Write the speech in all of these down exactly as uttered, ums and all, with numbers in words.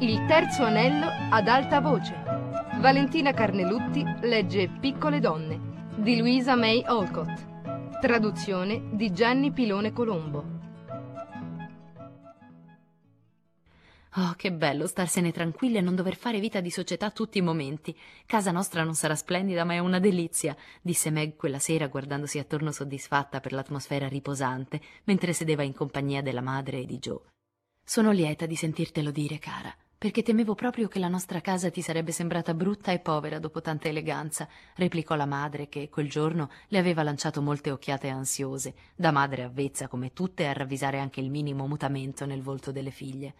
Il terzo anello ad alta voce. Valentina Carnelutti legge Piccole donne di Louisa May Alcott. Traduzione di Gianni Pilone Colombo. Oh, che bello starsene tranquilli e non dover fare vita di società tutti i momenti. Casa nostra non sarà splendida, ma è una delizia, disse Meg quella sera guardandosi attorno soddisfatta per l'atmosfera riposante, mentre sedeva in compagnia della madre e di Joe. Sono lieta di sentirtelo dire, cara, perché temevo proprio che la nostra casa ti sarebbe sembrata brutta e povera dopo tanta eleganza, replicò la madre che quel giorno le aveva lanciato molte occhiate ansiose, da madre avvezza come tutte a ravvisare anche il minimo mutamento nel volto delle figlie.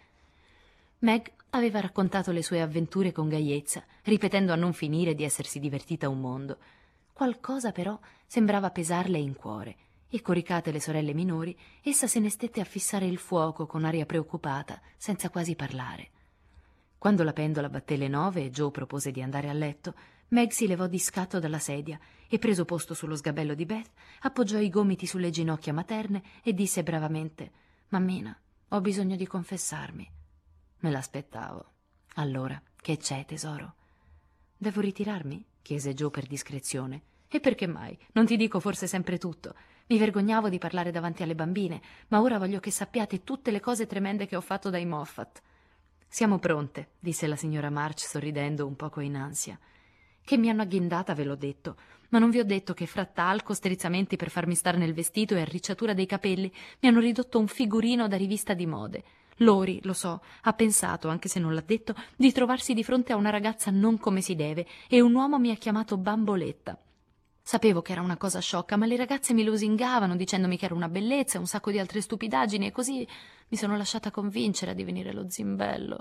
Meg aveva raccontato le sue avventure con gaiezza, ripetendo a non finire di essersi divertita un mondo. Qualcosa però sembrava pesarle in cuore, e coricate le sorelle minori, essa se ne stette a fissare il fuoco con aria preoccupata, senza quasi parlare. Quando la pendola batté le nove e Joe propose di andare a letto, Meg si levò di scatto dalla sedia e, preso posto sullo sgabello di Beth, appoggiò i gomiti sulle ginocchia materne e disse bravamente: «Mammina, ho bisogno di confessarmi». «Me l'aspettavo. Allora, che c'è, tesoro?» «Devo ritirarmi?» chiese Joe per discrezione. «E perché mai? Non ti dico forse sempre tutto. Mi vergognavo di parlare davanti alle bambine, ma ora voglio che sappiate tutte le cose tremende che ho fatto dai Moffat». «Siamo pronte», disse la signora March sorridendo un poco in ansia. «Che mi hanno agghindata, ve l'ho detto, ma non vi ho detto che fra talco, strizzamenti per farmi star nel vestito e arricciatura dei capelli mi hanno ridotto un figurino da rivista di mode. Lori, lo so, ha pensato, anche se non l'ha detto, di trovarsi di fronte a una ragazza non come si deve, e un uomo mi ha chiamato bamboletta. Sapevo che era una cosa sciocca, ma le ragazze mi lusingavano dicendomi che era una bellezza e un sacco di altre stupidaggini, e così mi sono lasciata convincere a divenire lo zimbello».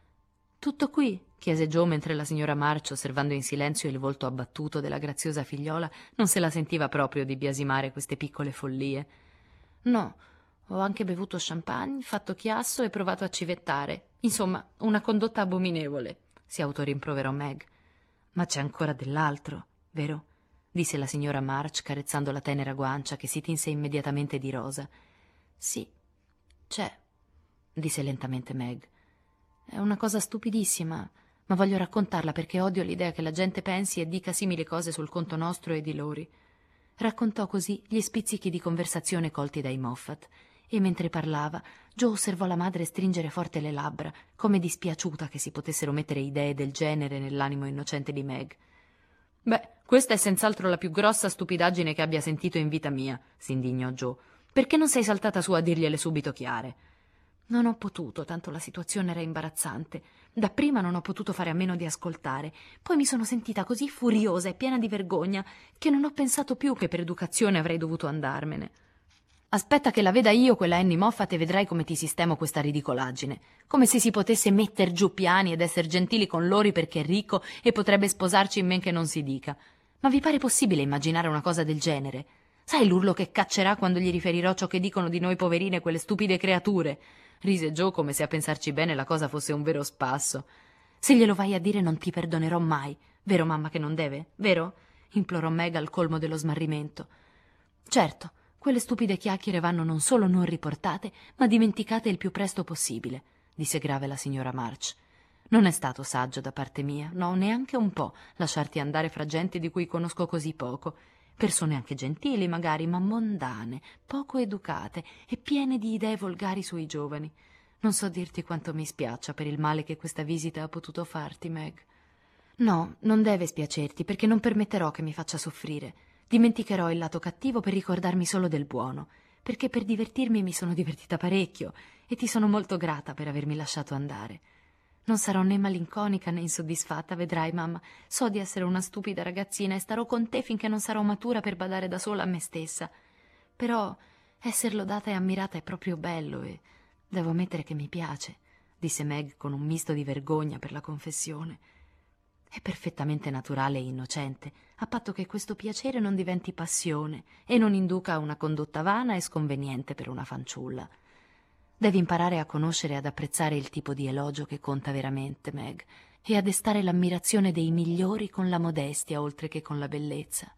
«Tutto qui?» chiese Joe, mentre la signora March, osservando in silenzio il volto abbattuto della graziosa figliola, non se la sentiva proprio di biasimare queste piccole follie. «No, ho anche bevuto champagne, fatto chiasso e provato a civettare. Insomma, una condotta abominevole», si autorimproverò Meg. «Ma c'è ancora dell'altro, vero?» disse la signora March, carezzando la tenera guancia che si tinse immediatamente di rosa. «Sì, c'è», disse lentamente Meg. «È una cosa stupidissima, ma voglio raccontarla perché odio l'idea che la gente pensi e dica simili cose sul conto nostro e di Lori». Raccontò così gli spizzichi di conversazione colti dai Moffat, e mentre parlava Joe osservò la madre stringere forte le labbra, come dispiaciuta che si potessero mettere idee del genere nell'animo innocente di Meg. «Beh, questa è senz'altro la più grossa stupidaggine che abbia sentito in vita mia», si indignò Joe. «Perché non sei saltata su a dirgliele subito chiare?» «Non ho potuto, tanto la situazione era imbarazzante. Dapprima non ho potuto fare a meno di ascoltare. Poi mi sono sentita così furiosa e piena di vergogna che non ho pensato più che per educazione avrei dovuto andarmene». «Aspetta che la veda io quella Annie Moffat e vedrai come ti sistemo questa ridicolaggine. Come se si potesse metter giù piani ed esser gentili con Lori perché è ricco e potrebbe sposarci in men che non si dica. Ma vi pare possibile immaginare una cosa del genere? Sai l'urlo che caccerà quando gli riferirò ciò che dicono di noi poverine quelle stupide creature?» Rise Joe come se a pensarci bene la cosa fosse un vero spasso. «Se glielo vai a dire non ti perdonerò mai. Vero, mamma, che non deve? Vero?» implorò Meg al colmo dello smarrimento. «Certo, quelle stupide chiacchiere vanno non solo non riportate, ma dimenticate il più presto possibile», disse grave la signora March. «Non è stato saggio da parte mia, no, neanche un po', lasciarti andare fra gente di cui conosco così poco. Persone anche gentili, magari, ma mondane, poco educate e piene di idee volgari sui giovani. Non so dirti quanto mi spiaccia per il male che questa visita ha potuto farti, Meg». «No, non deve spiacerti, perché non permetterò che mi faccia soffrire. Dimenticherò il lato cattivo per ricordarmi solo del buono, perché per divertirmi mi sono divertita parecchio e ti sono molto grata per avermi lasciato andare. Non sarò né malinconica né insoddisfatta, vedrai, mamma. So di essere una stupida ragazzina e starò con te finché non sarò matura per badare da sola a me stessa. Però esser lodata e ammirata è proprio bello e devo ammettere che mi piace», disse Meg con un misto di vergogna per la confessione. «È perfettamente naturale e innocente, a patto che questo piacere non diventi passione e non induca a una condotta vana e sconveniente per una fanciulla. Devi imparare a conoscere e ad apprezzare il tipo di elogio che conta veramente, Meg, e a destare l'ammirazione dei migliori con la modestia oltre che con la bellezza».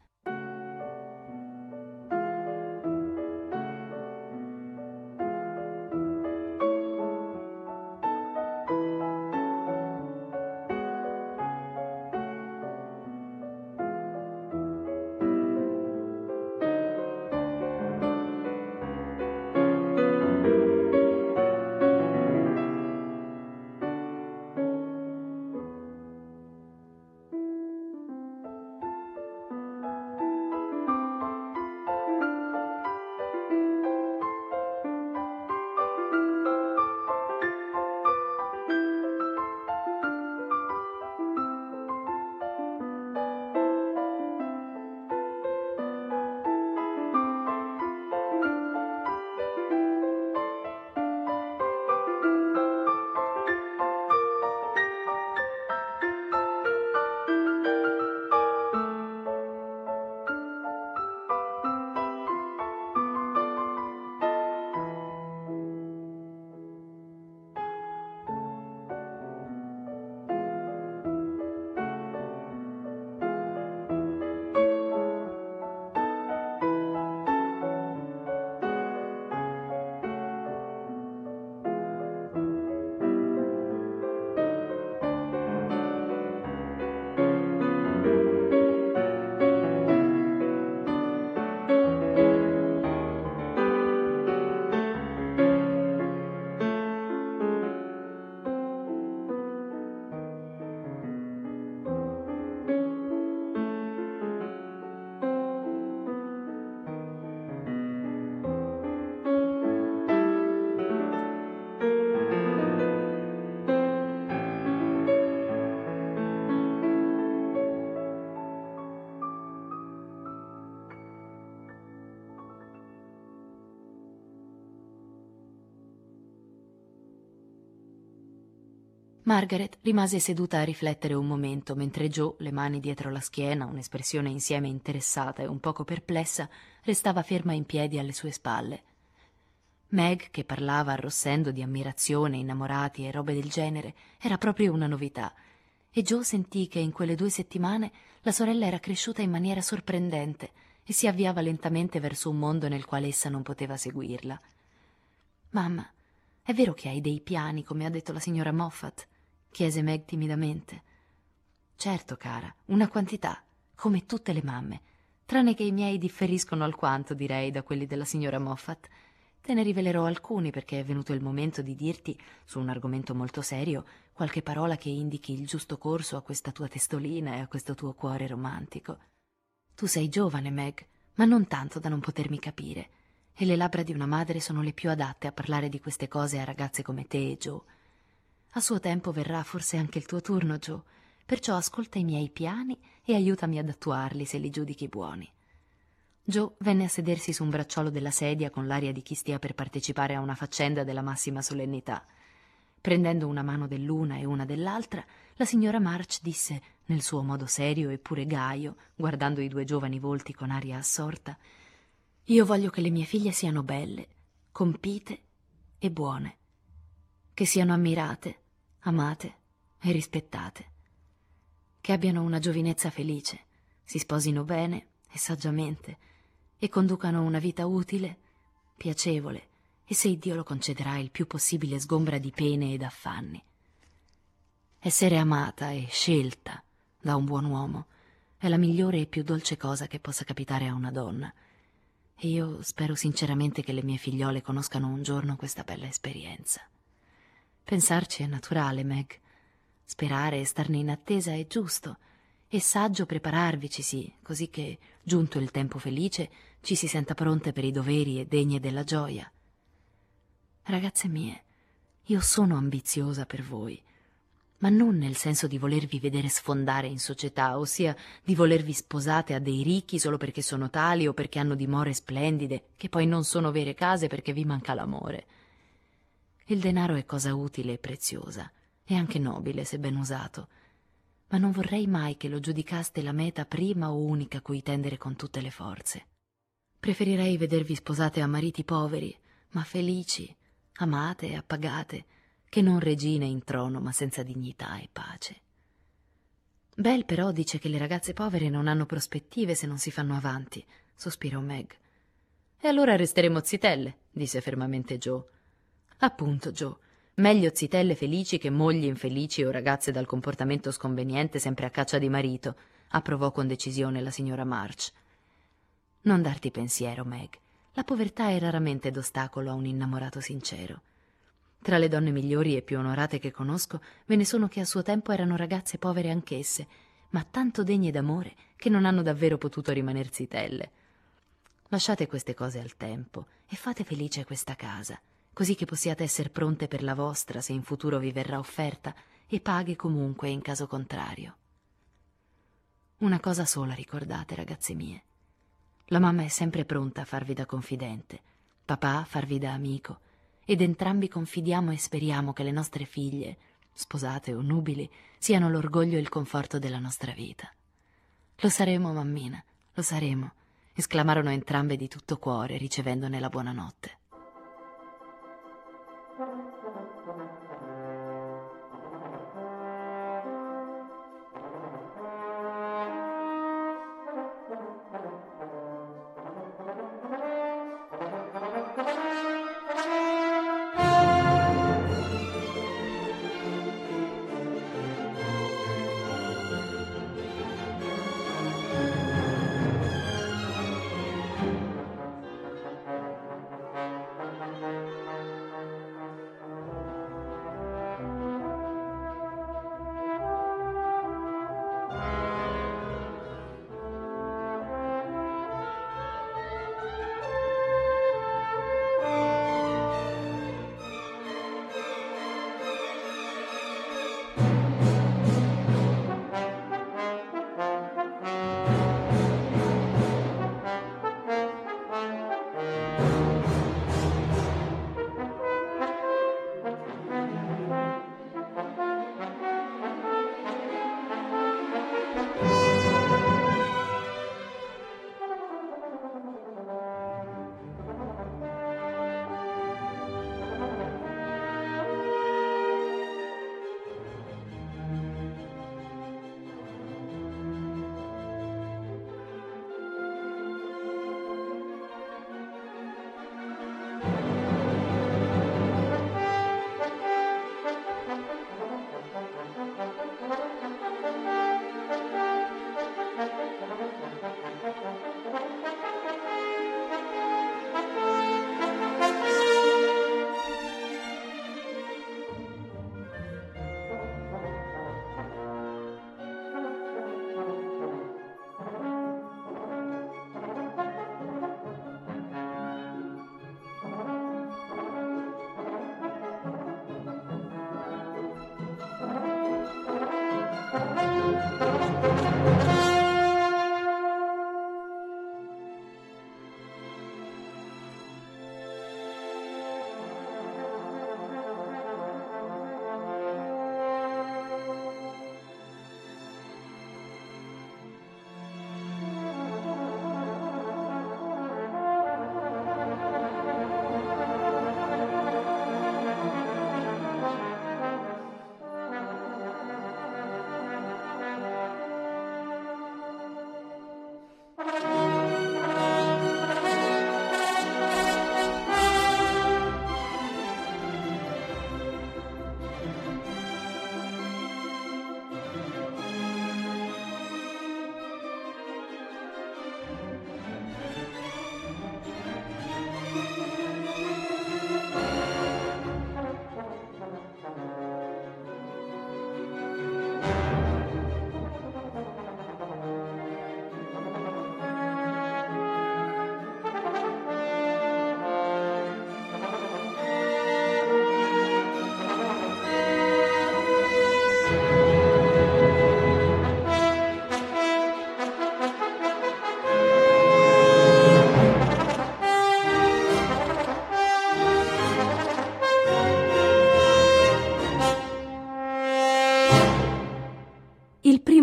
Margaret rimase seduta a riflettere un momento, mentre Joe, le mani dietro la schiena, un'espressione insieme interessata e un poco perplessa, restava ferma in piedi alle sue spalle. Meg, che parlava arrossendo di ammirazione, innamorati e robe del genere, era proprio una novità, e Joe sentì che in quelle due settimane la sorella era cresciuta in maniera sorprendente e si avviava lentamente verso un mondo nel quale essa non poteva seguirla. «Mamma, è vero che hai dei piani, come ha detto la signora Moffat?» chiese Meg timidamente. «Certo, cara, una quantità, come tutte le mamme, tranne che i miei differiscono alquanto, direi, da quelli della signora Moffat. Te ne rivelerò alcuni perché è venuto il momento di dirti, su un argomento molto serio, qualche parola che indichi il giusto corso a questa tua testolina e a questo tuo cuore romantico. Tu sei giovane, Meg, ma non tanto da non potermi capire, e le labbra di una madre sono le più adatte a parlare di queste cose a ragazze come te e Joe. A suo tempo verrà forse anche il tuo turno, Joe, perciò ascolta i miei piani e aiutami ad attuarli se li giudichi buoni». Joe venne a sedersi su un bracciolo della sedia con l'aria di chi stia per partecipare a una faccenda della massima solennità. Prendendo una mano dell'una e una dell'altra, la signora March disse, nel suo modo serio e pure gaio, guardando i due giovani volti con aria assorta: «Io voglio che le mie figlie siano belle, compite e buone, che siano ammirate, amate e rispettate, che abbiano una giovinezza felice, si sposino bene e saggiamente e conducano una vita utile, piacevole e, se Iddio lo concederà, il più possibile sgombra di pene ed affanni. Essere amata e scelta da un buon uomo è la migliore e più dolce cosa che possa capitare a una donna, e io spero sinceramente che le mie figliole conoscano un giorno questa bella esperienza. Pensarci è naturale, Meg. Sperare e starne in attesa è giusto, e saggio prepararvici, sì, così che, giunto il tempo felice, ci si senta pronte per i doveri e degne della gioia. Ragazze mie, io sono ambiziosa per voi, ma non nel senso di volervi vedere sfondare in società, ossia di volervi sposate a dei ricchi solo perché sono tali o perché hanno dimore splendide, che poi non sono vere case perché vi manca l'amore. Il denaro è cosa utile e preziosa, e anche nobile se ben usato, ma non vorrei mai che lo giudicaste la meta prima o unica a cui tendere con tutte le forze. Preferirei vedervi sposate a mariti poveri, ma felici, amate e appagate, che non regine in trono ma senza dignità e pace. Bell però dice che le ragazze povere non hanno prospettive se non si fanno avanti, sospirò Meg. E allora resteremo zitelle, disse fermamente Joe. Appunto, Joe. Meglio zitelle felici che mogli infelici o ragazze dal comportamento sconveniente sempre a caccia di marito, approvò con decisione la signora March. Non darti pensiero, Meg. La povertà è raramente d'ostacolo a un innamorato sincero. Tra le donne migliori e più onorate che conosco ve ne sono che a suo tempo erano ragazze povere anch'esse, ma tanto degne d'amore che non hanno davvero potuto rimaner zitelle. Lasciate queste cose al tempo e fate felice questa casa, così che possiate essere pronte per la vostra se in futuro vi verrà offerta, e paghe comunque in caso contrario. Una cosa sola ricordate, ragazze mie. La mamma è sempre pronta a farvi da confidente, papà a farvi da amico, ed entrambi confidiamo e speriamo che le nostre figlie, sposate o nubili, siano l'orgoglio e il conforto della nostra vita. Lo saremo, mammina, lo saremo, esclamarono entrambe di tutto cuore, ricevendone la buonanotte.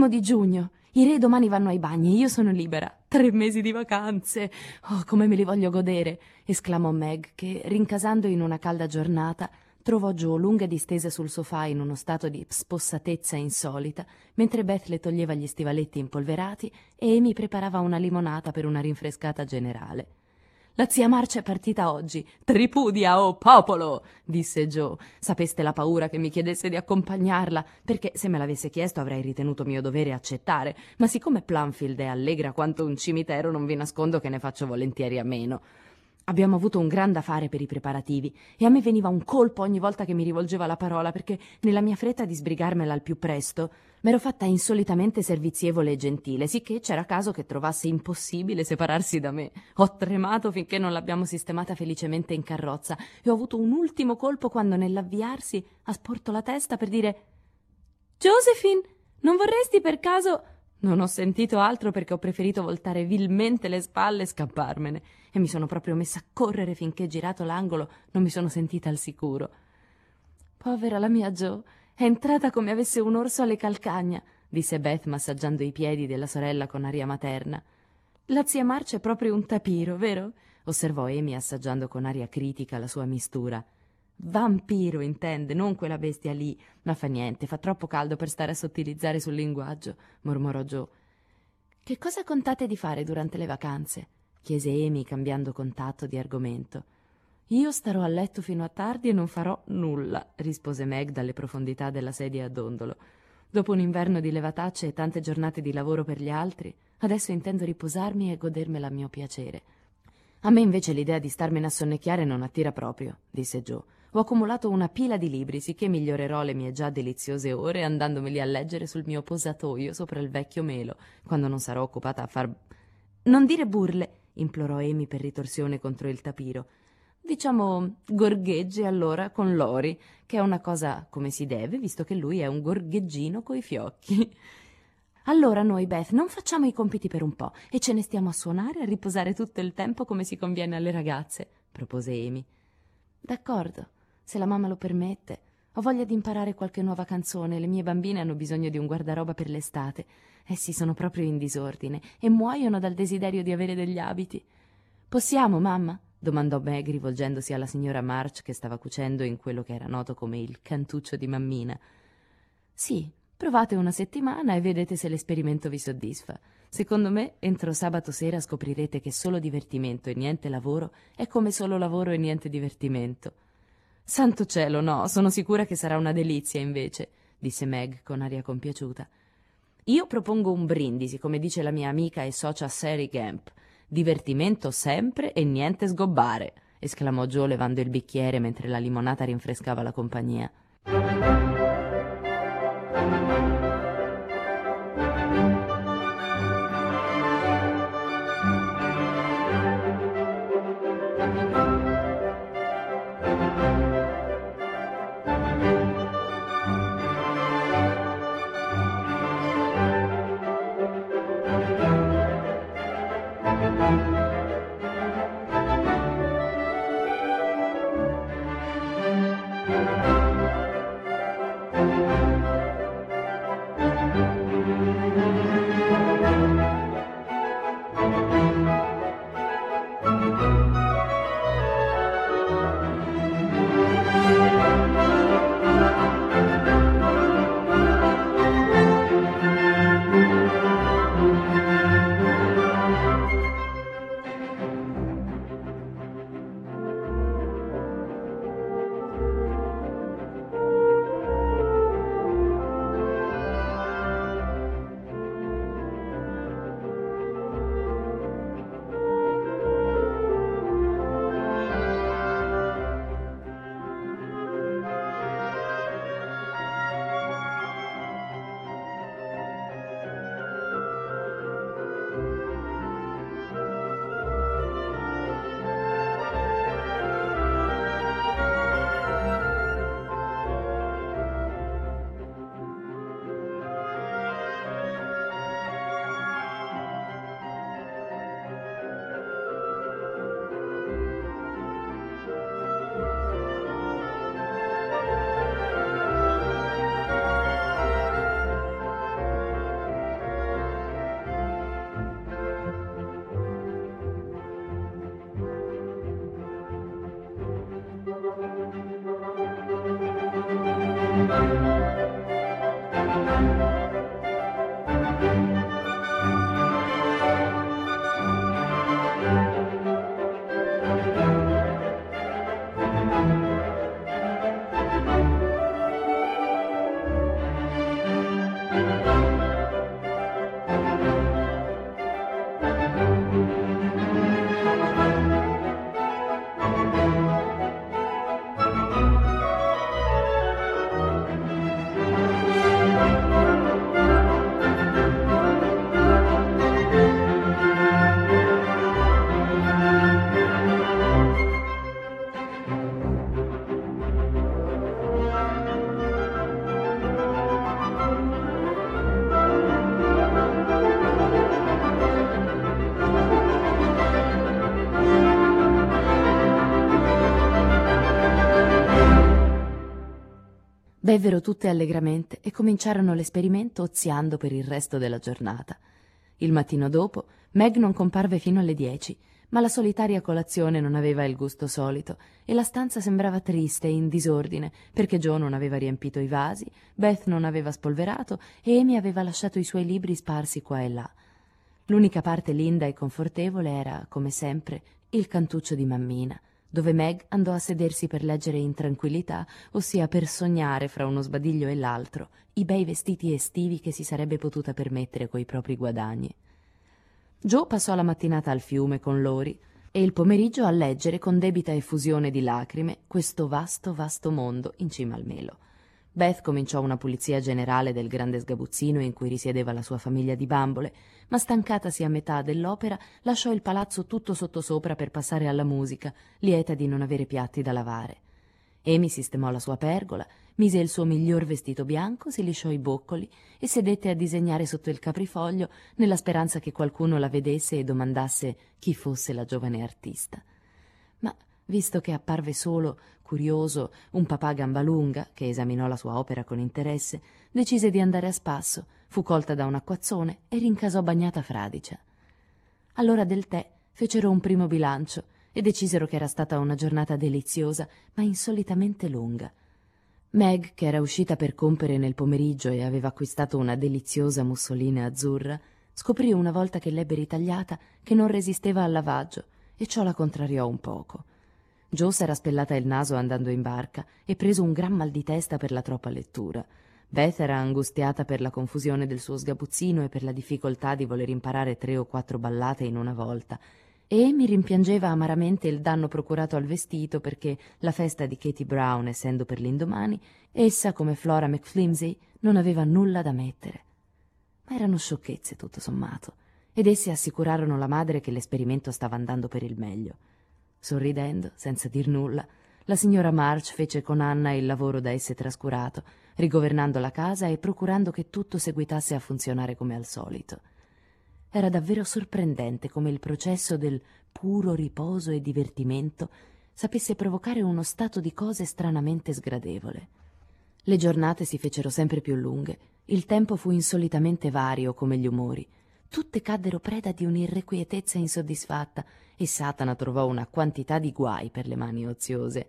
primo di giugno. I re domani vanno ai bagni e io sono libera. Tre mesi di vacanze. Oh, come me li voglio godere!» esclamò Meg, che, rincasando in una calda giornata, trovò Joe lunga distesa sul sofà in uno stato di spossatezza insolita, mentre Beth le toglieva gli stivaletti impolverati e Amy preparava una limonata per una rinfrescata generale. «La zia Marcia è partita oggi. Tripudia, oh popolo!» disse Joe. «Sapeste la paura che mi chiedesse di accompagnarla, perché se me l'avesse chiesto avrei ritenuto mio dovere accettare, ma siccome Plumfield è allegra quanto un cimitero non vi nascondo che ne faccio volentieri a meno. Abbiamo avuto un gran da fare per i preparativi e a me veniva un colpo ogni volta che mi rivolgeva la parola, perché nella mia fretta di sbrigarmela al più presto m'ero fatta insolitamente servizievole e gentile, sicché c'era caso che trovasse impossibile separarsi da me. Ho tremato finché non l'abbiamo sistemata felicemente in carrozza e ho avuto un ultimo colpo quando nell'avviarsi ha sporto la testa per dire: «Josephine, non vorresti per caso...» Non ho sentito altro perché ho preferito voltare vilmente le spalle e scapparmene, e mi sono proprio messa a correre finché, girato l'angolo, non mi sono sentita al sicuro. «Povera la mia Jo, è entrata come avesse un orso alle calcagna», disse Beth massaggiando i piedi della sorella con aria materna. «La zia Marcia è proprio un tapiro, vero?» osservò Amy assaggiando con aria critica la sua mistura. «Vampiro, intende, non quella bestia lì. Ma fa niente, fa troppo caldo per stare a sottilizzare sul linguaggio», mormorò Joe. «Che cosa contate di fare durante le vacanze?» chiese Amy, cambiando contatto di argomento. «Io starò a letto fino a tardi e non farò nulla», rispose Meg dalle profondità della sedia a dondolo. «Dopo un inverno di levatacce e tante giornate di lavoro per gli altri, adesso intendo riposarmi e godermela a mio piacere». «A me invece l'idea di starmene a sonnecchiare non attira proprio», disse Joe. «Ho accumulato una pila di libri, sicché migliorerò le mie già deliziose ore andandomeli a leggere sul mio posatoio sopra il vecchio melo, quando non sarò occupata a far...» «Non dire burle», implorò Amy per ritorsione contro il tapiro. «Diciamo gorgheggi allora con Lori, che è una cosa come si deve, visto che lui è un gorgheggino coi fiocchi». «Allora noi, Beth, non facciamo i compiti per un po' e ce ne stiamo a suonare e a riposare tutto il tempo come si conviene alle ragazze», propose Amy. «D'accordo, se la mamma lo permette. Ho voglia di imparare qualche nuova canzone. Le mie bambine hanno bisogno di un guardaroba per l'estate. Essi sono proprio in disordine e muoiono dal desiderio di avere degli abiti». «Possiamo, mamma?» domandò Meg rivolgendosi alla signora March, che stava cucendo in quello che era noto come il cantuccio di mammina. «Sì, provate una settimana e vedete se l'esperimento vi soddisfa. Secondo me, entro sabato sera scoprirete che solo divertimento e niente lavoro è come solo lavoro e niente divertimento». «Santo cielo, no, sono sicura che sarà una delizia invece», disse Meg con aria compiaciuta. «Io propongo un brindisi, come dice la mia amica e socia Sari Gamp. Divertimento sempre e niente sgobbare», esclamò Joe levando il bicchiere mentre la limonata rinfrescava la compagnia. Bevvero tutte allegramente e cominciarono l'esperimento oziando per il resto della giornata. Il mattino dopo Meg non comparve fino alle dieci, ma la solitaria colazione non aveva il gusto solito e la stanza sembrava triste e in disordine perché Joe non aveva riempito i vasi, Beth non aveva spolverato e Amy aveva lasciato i suoi libri sparsi qua e là. L'unica parte linda e confortevole era, come sempre, il cantuccio di mammina, dove Meg andò a sedersi per leggere in tranquillità, ossia per sognare fra uno sbadiglio e l'altro i bei vestiti estivi che si sarebbe potuta permettere coi propri guadagni. Joe passò la mattinata al fiume con Lori e il pomeriggio a leggere con debita effusione di lacrime questo vasto, vasto mondo in cima al melo. Beth cominciò una pulizia generale del grande sgabuzzino in cui risiedeva la sua famiglia di bambole, ma stancatasi a metà dell'opera lasciò il palazzo tutto sottosopra per passare alla musica, lieta di non avere piatti da lavare. Amy sistemò la sua pergola, mise il suo miglior vestito bianco, si lisciò i boccoli e sedette a disegnare sotto il caprifoglio nella speranza che qualcuno la vedesse e domandasse chi fosse la giovane artista. Ma visto che apparve solo, curioso, un papà Gambalunga, che esaminò la sua opera con interesse, decise di andare a spasso, fu colta da un acquazzone e rincasò bagnata fradicia. All'ora del tè fecero un primo bilancio e decisero che era stata una giornata deliziosa, ma insolitamente lunga. Meg, che era uscita per compere nel pomeriggio e aveva acquistato una deliziosa mussolina azzurra, scoprì una volta che l'ebbe ritagliata che non resisteva al lavaggio e ciò la contrariò un poco. Joe s'era spellata il naso andando in barca e preso un gran mal di testa per la troppa lettura. Beth era angustiata per la confusione del suo sgabuzzino e per la difficoltà di voler imparare tre o quattro ballate in una volta, e Amy rimpiangeva amaramente il danno procurato al vestito perché la festa di Katie Brown, essendo per l'indomani, essa, come Flora McFlimsey, non aveva nulla da mettere. Ma erano sciocchezze, tutto sommato, ed esse assicurarono la madre che l'esperimento stava andando per il meglio. Sorridendo, senza dir nulla, la signora March fece con Anna il lavoro da esse trascurato, rigovernando la casa e procurando che tutto seguitasse a funzionare come al solito. Era davvero sorprendente come il processo del puro riposo e divertimento sapesse provocare uno stato di cose stranamente sgradevole. Le giornate si fecero sempre più lunghe, il tempo fu insolitamente vario come gli umori. Tutte caddero preda di un'irrequietezza insoddisfatta e Satana trovò una quantità di guai per le mani oziose.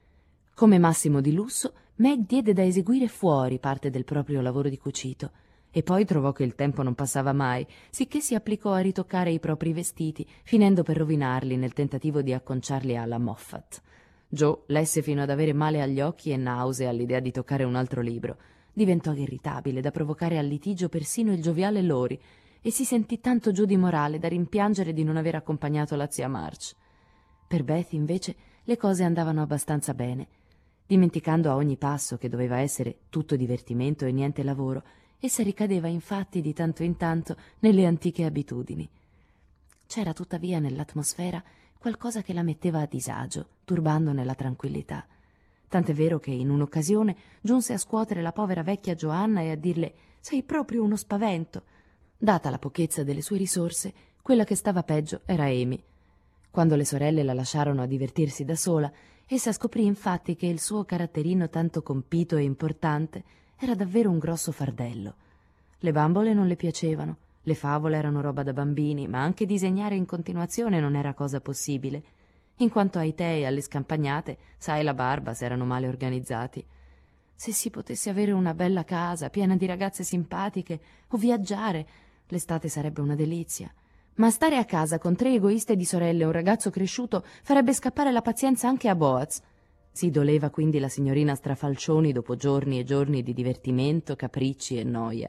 Come massimo di lusso, Meg diede da eseguire fuori parte del proprio lavoro di cucito e poi trovò che il tempo non passava mai, sicché si applicò a ritoccare i propri vestiti, finendo per rovinarli nel tentativo di acconciarli alla Moffat. Joe lesse fino ad avere male agli occhi e nausea all'idea di toccare un altro libro. Diventò irritabile da provocare al litigio persino il gioviale Lori e si sentì tanto giù di morale da rimpiangere di non aver accompagnato la zia March. Per Beth, invece, le cose andavano abbastanza bene. Dimenticando a ogni passo che doveva essere tutto divertimento e niente lavoro, essa ricadeva infatti di tanto in tanto nelle antiche abitudini. C'era tuttavia nell'atmosfera qualcosa che la metteva a disagio, turbandone la tranquillità. Tant'è vero che in un'occasione giunse a scuotere la povera vecchia Joanna e a dirle «Sei proprio uno spavento». Data la pochezza delle sue risorse, quella che stava peggio era Amy. Quando le sorelle la lasciarono a divertirsi da sola, essa scoprì infatti che il suo caratterino tanto compito e importante era davvero un grosso fardello. Le bambole non le piacevano, le favole erano roba da bambini, ma anche disegnare in continuazione non era cosa possibile. In quanto ai tè e alle scampagnate, sai la barba se erano male organizzati. Se si potesse avere una bella casa piena di ragazze simpatiche o viaggiare, l'estate sarebbe una delizia. Ma stare a casa con tre egoiste di sorelle e un ragazzo cresciuto farebbe scappare la pazienza anche a Boaz. Si doleva quindi la signorina Strafalcioni dopo giorni e giorni di divertimento, capricci e noia.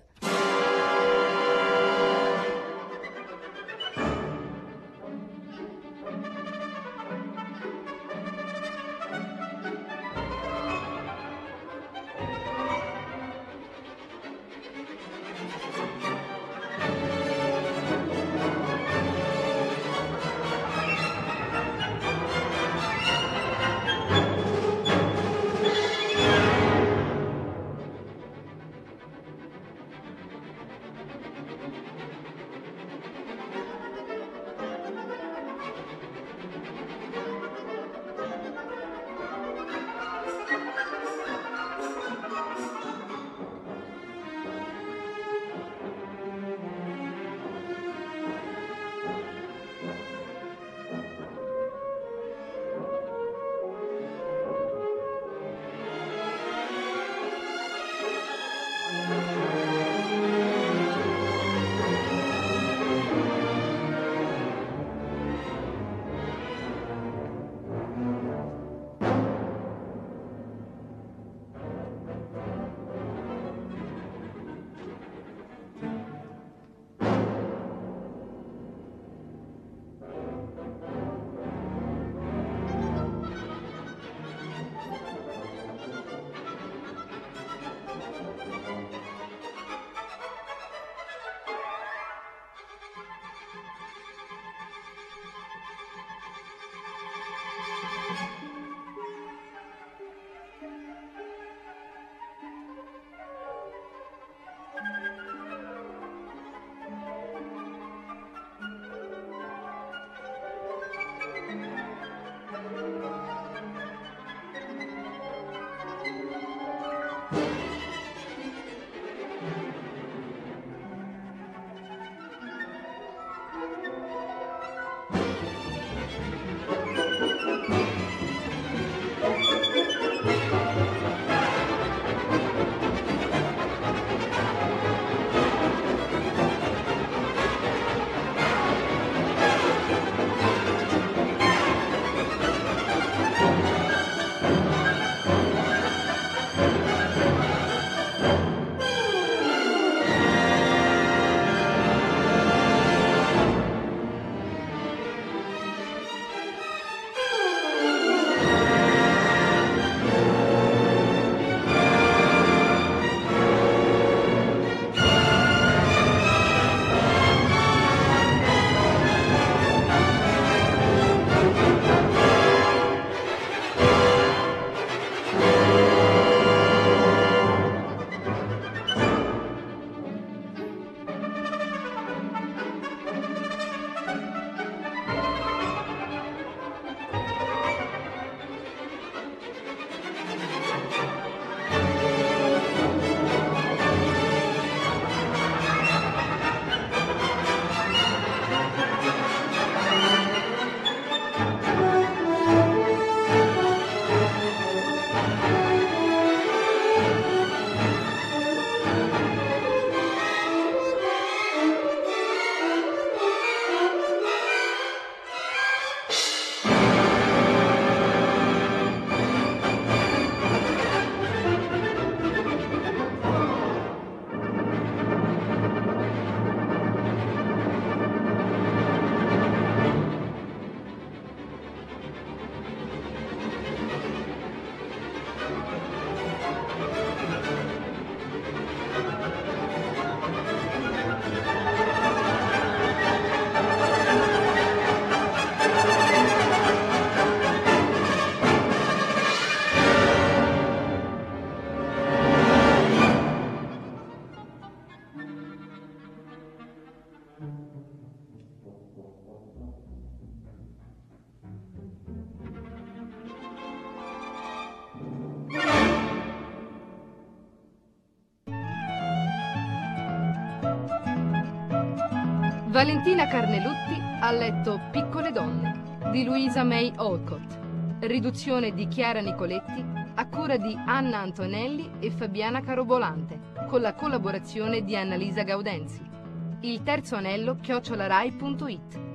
Valentina Carnelutti ha letto Piccole donne di Louisa May Alcott. Riduzione di Chiara Nicoletti a cura di Anna Antonelli e Fabiana Carobolante, con la collaborazione di Annalisa Gaudenzi. Il terzo anello chiocciolarai punto it.